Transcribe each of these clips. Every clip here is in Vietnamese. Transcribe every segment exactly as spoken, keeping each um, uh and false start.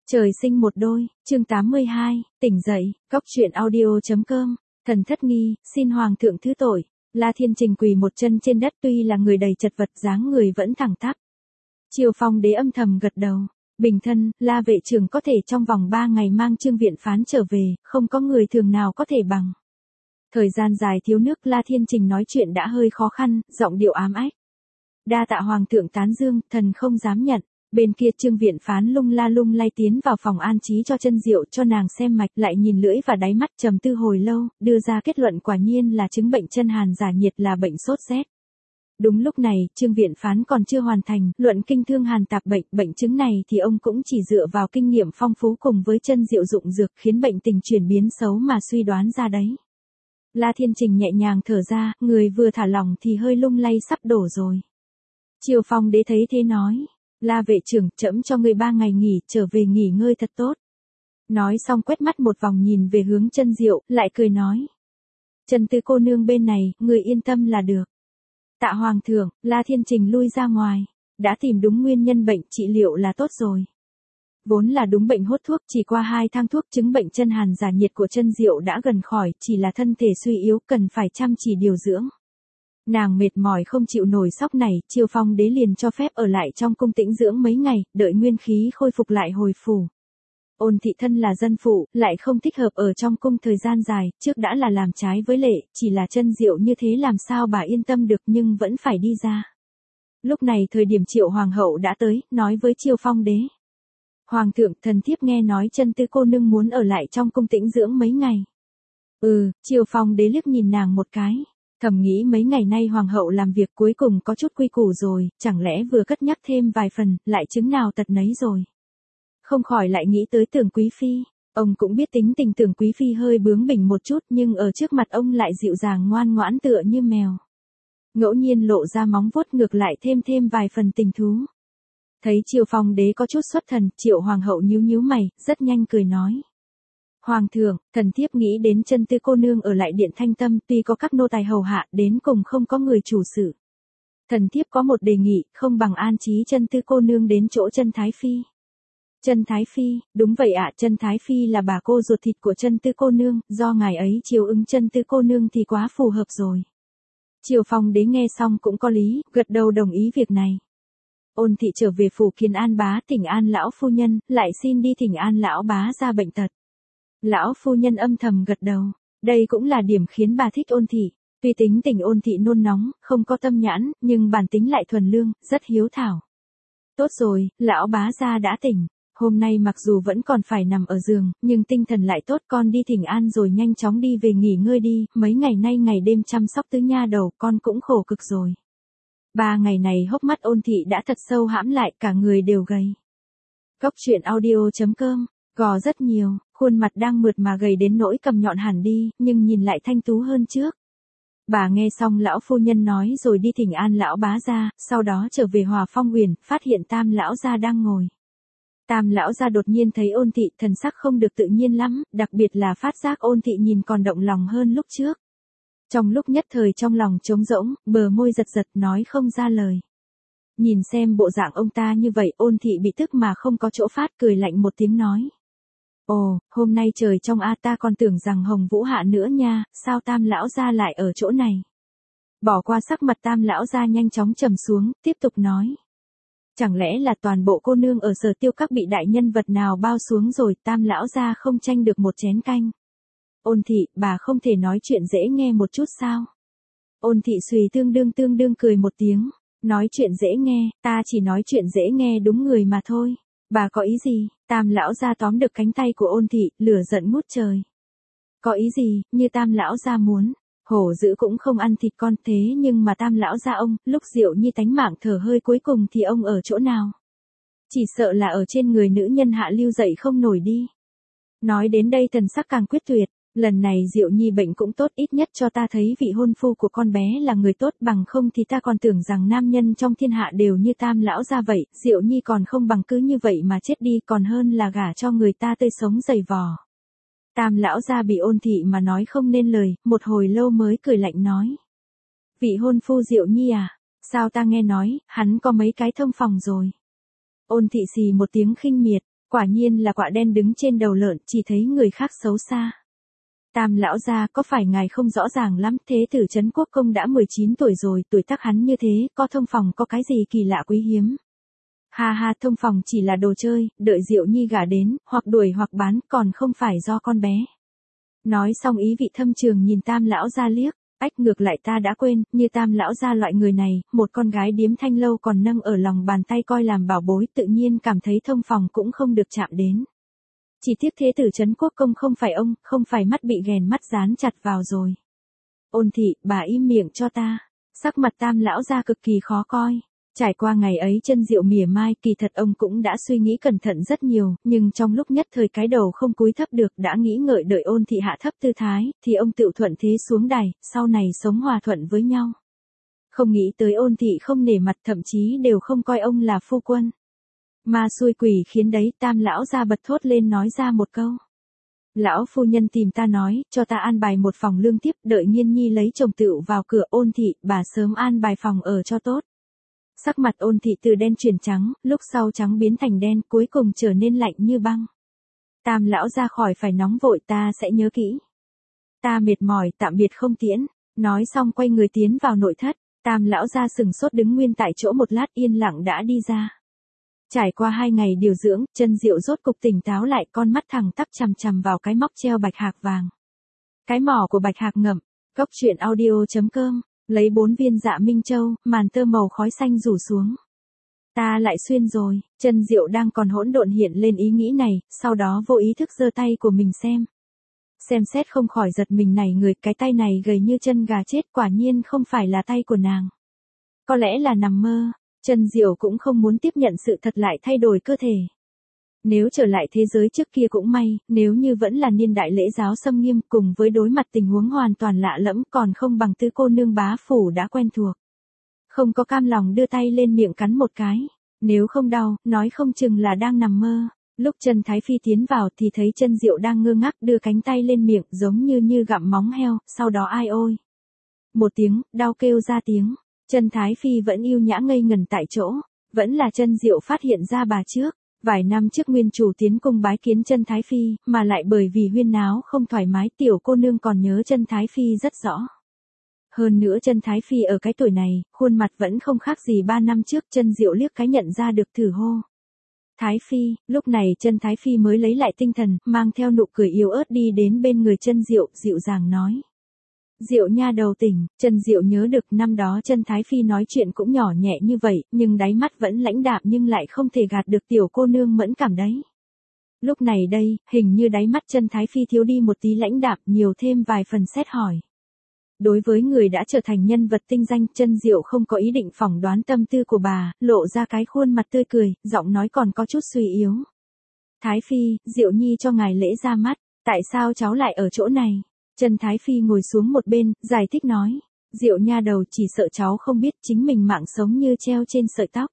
Trời sinh một đôi, chương tám mươi hai, tỉnh dậy, góc truyện audio.com, thần thất nghi, xin hoàng thượng thứ tội. La Thiên Trình quỳ một chân trên đất, tuy là người đầy chật vật, dáng người vẫn thẳng tắp. Triều Phong đế âm thầm gật đầu, bình thân, La vệ trưởng có thể trong vòng ba ngày mang Trương viện phán trở về, không có người thường nào có thể bằng. Thời gian dài thiếu nước, La Thiên Trình nói chuyện đã hơi khó khăn, giọng điệu ám ách. Đa tạ hoàng thượng tán dương, thần không dám nhận. Bên kia Trương viện phán lung la lung lay tiến vào phòng an trí cho Chân Diệu, cho nàng xem mạch, lại nhìn lưỡi và đáy mắt, trầm tư hồi lâu, đưa ra kết luận quả nhiên là chứng bệnh chân hàn giả nhiệt, là bệnh sốt rét. Đúng lúc này, Trương viện phán còn chưa hoàn thành luận kinh thương hàn tạp bệnh, bệnh chứng này thì ông cũng chỉ dựa vào kinh nghiệm phong phú cùng với Chân Diệu dụng dược khiến bệnh tình chuyển biến xấu mà suy đoán ra đấy. La Thiên Trình nhẹ nhàng thở ra, người vừa thả lỏng thì hơi lung lay sắp đổ rồi. Triều Phong đế thấy thế nói: La vệ trưởng, trẫm cho ngươi ba ngày nghỉ, trở về nghỉ ngơi thật tốt. Nói xong quét mắt một vòng nhìn về hướng Chân Diệu, lại cười nói: Trần Tư cô nương bên này, ngươi yên tâm là được. Tạ hoàng thượng. La Thiên Trình lui ra ngoài, đã tìm đúng nguyên nhân bệnh, trị liệu là tốt rồi. Vốn là đúng bệnh hốt thuốc, chỉ qua hai thang thuốc chứng bệnh chân hàn giả nhiệt của Chân Diệu đã gần khỏi, chỉ là thân thể suy yếu, cần phải chăm chỉ điều dưỡng. Nàng mệt mỏi không chịu nổi sóc này, Triều Phong đế liền cho phép ở lại trong cung tĩnh dưỡng mấy ngày, đợi nguyên khí khôi phục lại hồi phủ. Ôn thị thân là dân phụ, lại không thích hợp ở trong cung thời gian dài, trước đã là làm trái với lệ, chỉ là Chân Diệu như thế làm sao bà yên tâm được, nhưng vẫn phải đi ra. Lúc này thời điểm Triệu hoàng hậu đã tới, nói với Triều Phong đế: Hoàng thượng, thần thiếp nghe nói Chân Tư cô nương muốn ở lại trong cung tĩnh dưỡng mấy ngày. Ừ, Triều Phong đế liếc nhìn nàng một cái. Thầm nghĩ mấy ngày nay hoàng hậu làm việc cuối cùng có chút quy củ rồi, chẳng lẽ vừa cất nhắc thêm vài phần, lại chứng nào tật nấy rồi. Không khỏi lại nghĩ tới Tưởng quý phi, ông cũng biết tính tình Tưởng quý phi hơi bướng bỉnh một chút, nhưng ở trước mặt ông lại dịu dàng ngoan ngoãn tựa như mèo. Ngẫu nhiên lộ ra móng vuốt ngược lại thêm thêm vài phần tình thú. Thấy Triều Phong đế có chút xuất thần, Triệu hoàng hậu nhíu nhíu mày, rất nhanh cười nói: Hoàng thượng, thần thiếp nghĩ đến Chân Tư cô nương ở lại điện Thanh Tâm, tuy có các nô tài hầu hạ, đến cùng không có người chủ sự. Thần thiếp có một đề nghị, không bằng an trí Chân Tư cô nương đến chỗ Chân Thái phi. Chân Thái phi, đúng vậy ạ, Chân Thái phi là bà cô ruột thịt của Chân Tư cô nương, do ngài ấy chiều ứng Chân Tư cô nương thì quá phù hợp rồi. Triều Phong đế nghe xong cũng có lý, gật đầu đồng ý việc này. Ôn thị trở về phủ Kiến An bá thỉnh an lão phu nhân, lại xin đi thỉnh an lão bá ra bệnh tật. Lão phu nhân âm thầm gật đầu, đây cũng là điểm khiến bà thích Ôn thị. Tuy tính tình Ôn thị nôn nóng, không có tâm nhãn, nhưng bản tính lại thuần lương, rất hiếu thảo. Tốt rồi, lão bá gia đã tỉnh, hôm nay mặc dù vẫn còn phải nằm ở giường, nhưng tinh thần lại tốt, con đi thỉnh an rồi nhanh chóng đi về nghỉ ngơi đi, mấy ngày nay ngày đêm chăm sóc tứ nha đầu, con cũng khổ cực rồi. Ba ngày này hốc mắt Ôn thị đã thật sâu hãm lại, cả người đều gầy. Góc truyện audio.com, gò rất nhiều. Khuôn mặt đang mượt mà gầy đến nỗi cầm nhọn hẳn đi, nhưng nhìn lại thanh tú hơn trước. Bà nghe xong lão phu nhân nói rồi đi thỉnh an lão bá gia, sau đó trở về Hòa Phong Huyền, phát hiện Tam lão gia đang ngồi. Tam lão gia đột nhiên thấy Ôn thị, thần sắc không được tự nhiên lắm, đặc biệt là phát giác Ôn thị nhìn còn động lòng hơn lúc trước. Trong lúc nhất thời trong lòng trống rỗng, bờ môi giật giật nói không ra lời. Nhìn xem bộ dạng ông ta như vậy, Ôn thị bị tức mà không có chỗ phát, cười lạnh một tiếng nói: Ồ, hôm nay trời trong a, ta còn tưởng rằng Hồng Vũ hạ nữa nha, sao Tam lão gia lại ở chỗ này? Bỏ qua sắc mặt Tam lão gia nhanh chóng trầm xuống, tiếp tục nói: Chẳng lẽ là toàn bộ cô nương ở Sở Tiêu các bị đại nhân vật nào bao xuống rồi, Tam lão gia không tranh được một chén canh? Ôn thị, bà không thể nói chuyện dễ nghe một chút sao? Ôn thị xùy tương đương tương đương cười một tiếng, nói chuyện dễ nghe, ta chỉ nói chuyện dễ nghe đúng người mà thôi. Bà có ý gì? Tam lão gia tóm được cánh tay của Ôn thị, lửa giận ngút trời. Có ý gì, như Tam lão gia muốn, hổ dữ cũng không ăn thịt con, thế nhưng mà Tam lão gia ông, lúc Diệu Nhi tánh mạng thở hơi cuối cùng thì ông ở chỗ nào? Chỉ sợ là ở trên người nữ nhân hạ lưu dậy không nổi đi. Nói đến đây thần sắc càng quyết tuyệt, lần này Diệu Nhi bệnh cũng tốt, ít nhất cho ta thấy vị hôn phu của con bé là người tốt, bằng không thì ta còn tưởng rằng nam nhân trong thiên hạ đều như Tam lão gia vậy, Diệu Nhi còn không bằng cứ như vậy mà chết đi, còn hơn là gả cho người ta tươi sống dày vò. Tam lão gia bị Ôn thị mà nói không nên lời, một hồi lâu mới cười lạnh nói: Vị hôn phu Diệu Nhi à, sao ta nghe nói, hắn có mấy cái thông phòng rồi. Ôn thị xì một tiếng khinh miệt, Quả nhiên là quạ đen đứng trên đầu lợn, chỉ thấy người khác xấu xa. Tam lão gia, có phải ngài không rõ ràng lắm, thế tử Trấn Quốc Công đã mười chín tuổi rồi, tuổi tác hắn như thế, có thông phòng có cái gì kỳ lạ quý hiếm. Ha ha, thông phòng chỉ là đồ chơi, đợi Diệu Nhi gả đến, hoặc đuổi hoặc bán, còn không phải do con bé. Nói xong ý vị thâm trường nhìn Tam lão gia liếc, ách, ngược lại ta đã quên, như Tam lão gia loại người này, một con gái điếm thanh lâu còn nâng ở lòng bàn tay coi làm bảo bối, tự nhiên cảm thấy thông phòng cũng không được chạm đến. Chỉ tiếc thế tử Trấn Quốc Công không phải ông, không phải mắt bị ghèn mắt dán chặt vào rồi. Ôn thị, bà im miệng cho ta. Sắc mặt Tam lão gia cực kỳ khó coi. Trải qua ngày ấy Chân Diệu mỉa mai, kỳ thật ông cũng đã suy nghĩ cẩn thận rất nhiều, nhưng trong lúc nhất thời cái đầu không cúi thấp được, đã nghĩ ngợi đợi Ôn thị hạ thấp tư thái, thì ông tự thuận thế xuống đài, sau này sống hòa thuận với nhau. Không nghĩ tới Ôn thị không nể mặt, thậm chí đều không coi ông là phu quân. Ma xui quỷ khiến đấy, Tam lão gia bật thốt lên nói ra một câu. Lão phu nhân tìm ta nói, cho ta an bài một phòng lương tiếp, đợi Nghiên Nhi lấy chồng tựu vào cửa. Ôn thị, bà sớm an bài phòng ở cho tốt. Sắc mặt Ôn thị từ đen chuyển trắng, lúc sau trắng biến thành đen, cuối cùng trở nên lạnh như băng. Tam lão ra khỏi phải nóng vội, ta sẽ nhớ kỹ. Ta mệt mỏi, tạm biệt không tiễn. Nói xong quay người tiến vào nội thất. Tam lão ra sừng sốt đứng nguyên tại chỗ một lát, yên lặng đã đi ra. Trải qua hai ngày điều dưỡng, Chân Diệu rốt cục tỉnh táo lại, con mắt thẳng tắp chằm chằm vào cái móc treo bạch hạc vàng. Cái mỏ của bạch hạc ngậm. Cốc truyện audio chấm com. Lấy bốn viên dạ minh châu, màn tơ màu khói xanh rủ xuống. Ta lại xuyên rồi. Chân Diệu đang còn hỗn độn hiện lên ý nghĩ này, sau đó vô ý thức giơ tay của mình xem. Xem xét không khỏi giật mình nảy người, cái tay này gầy như chân gà chết, quả nhiên không phải là tay của nàng. Có lẽ là nằm mơ. Chân Diệu cũng không muốn tiếp nhận sự thật lại thay đổi cơ thể. Nếu trở lại thế giới trước kia cũng may, nếu như vẫn là niên đại lễ giáo xâm nghiêm, cùng với đối mặt tình huống hoàn toàn lạ lẫm, còn không bằng tứ cô nương bá phủ đã quen thuộc. Không có cam lòng đưa tay lên miệng cắn một cái. Nếu không đau, nói không chừng là đang nằm mơ. Lúc Chân Thái Phi tiến vào thì thấy Chân Diệu đang ngơ ngác đưa cánh tay lên miệng, giống như như gặm móng heo, sau đó ai ôi. Một tiếng, đau kêu ra tiếng. Chân Thái Phi vẫn yêu nhã ngây ngần tại chỗ, vẫn là Chân Diệu phát hiện ra bà trước. Vài năm trước nguyên chủ tiến cung bái kiến Chân Thái Phi, mà lại bởi vì huyên náo không thoải mái, tiểu cô nương còn nhớ Chân Thái Phi rất rõ. Hơn nữa Chân Thái Phi ở cái tuổi này, khuôn mặt vẫn không khác gì ba năm trước. Chân Diệu liếc cái nhận ra được, thử hô. Thái Phi. Lúc này Chân Thái Phi mới lấy lại tinh thần, mang theo nụ cười yếu ớt đi đến bên người Chân Diệu, dịu dàng nói. Diệu nha đầu tỉnh. Chân Diệu nhớ được năm đó Chân Thái Phi nói chuyện cũng nhỏ nhẹ như vậy, nhưng đáy mắt vẫn lãnh đạm, nhưng lại không thể gạt được tiểu cô nương mẫn cảm đấy. Lúc này đây, hình như đáy mắt Chân Thái Phi thiếu đi một tí lãnh đạm, nhiều thêm vài phần xét hỏi. Đối với người đã trở thành nhân vật tinh danh, Chân Diệu không có ý định phỏng đoán tâm tư của bà, lộ ra cái khuôn mặt tươi cười, giọng nói còn có chút suy yếu. Thái Phi, Diệu Nhi cho ngài lễ ra mắt, tại sao cháu lại ở chỗ này? Chân Thái Phi ngồi xuống một bên, giải thích nói. Diệu nha đầu, chỉ sợ cháu không biết, chính mình mạng sống như treo trên sợi tóc.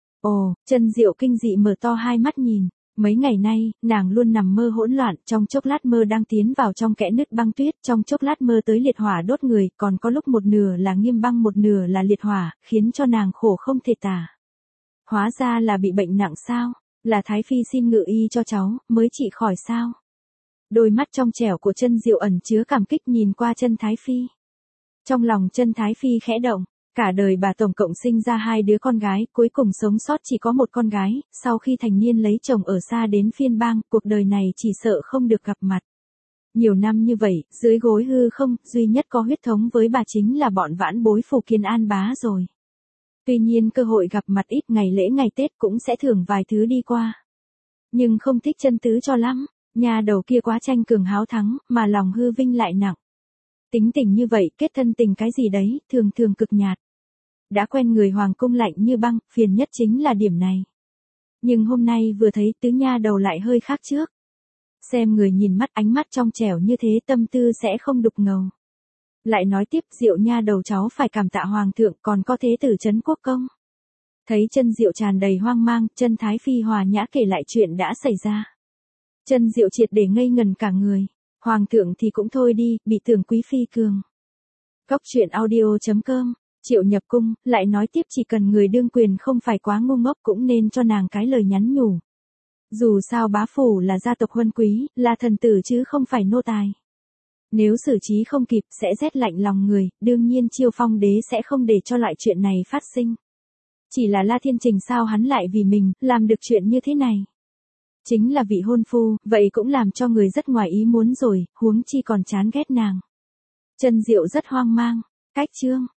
Ồ, Chân Diệu kinh dị mở to hai mắt nhìn. Mấy ngày nay, nàng luôn nằm mơ hỗn loạn, trong chốc lát mơ đang tiến vào trong kẽ nứt băng tuyết, trong chốc lát mơ tới liệt hỏa đốt người, còn có lúc một nửa là nghiêm băng một nửa là liệt hỏa, khiến cho nàng khổ không thể tả. Hóa ra là bị bệnh nặng sao? Là Thái Phi xin ngự y cho cháu, mới trị khỏi sao? Đôi mắt trong trẻo của Chân Diệu ẩn chứa cảm kích nhìn qua Chân Thái Phi. Trong lòng Chân Thái Phi khẽ động, cả đời bà tổng cộng sinh ra hai đứa con gái, cuối cùng sống sót chỉ có một con gái, sau khi thành niên lấy chồng ở xa đến phiên bang, cuộc đời này chỉ sợ không được gặp mặt. Nhiều năm như vậy, dưới gối hư không, duy nhất có huyết thống với bà chính là bọn vãn bối Phủ Kiên An bá rồi. Tuy nhiên cơ hội gặp mặt ít, ngày lễ ngày Tết cũng sẽ thưởng vài thứ đi qua. Nhưng không thích Chân tứ cho lắm. Nhà đầu kia quá tranh cường háo thắng, mà lòng hư vinh lại nặng. Tính tình như vậy, kết thân tình cái gì đấy, thường thường cực nhạt. Đã quen người hoàng cung lạnh như băng, phiền nhất chính là điểm này. Nhưng hôm nay vừa thấy tứ nha đầu lại hơi khác trước. Xem người nhìn mắt, ánh mắt trong trẻo như thế, tâm tư sẽ không đục ngầu. Lại nói tiếp, Diệu nha đầu cháu phải cảm tạ hoàng thượng, còn có thế tử Trấn Quốc Công. Thấy Chân Diệu tràn đầy hoang mang, Chân Thái Phi hòa nhã kể lại chuyện đã xảy ra. Chân Diệu triệt để ngây ngần cả người. Hoàng thượng thì cũng thôi đi, bị tưởng quý phi cường. Cốc truyện audio chấm com. Triệu nhập cung, lại nói tiếp chỉ cần người đương quyền không phải quá ngu ngốc cũng nên cho nàng cái lời nhắn nhủ. Dù sao bá phủ là gia tộc huân quý, là thần tử chứ không phải nô tài. Nếu xử trí không kịp sẽ rét lạnh lòng người, đương nhiên Chiêu Phong đế sẽ không để cho loại chuyện này phát sinh. Chỉ là La Thiên Trình sao hắn lại vì mình, làm được chuyện như thế này. Chính là vị hôn phu, vậy cũng làm cho người rất ngoài ý muốn rồi, huống chi còn chán ghét nàng. Chân Diệu rất hoang mang, cách chương.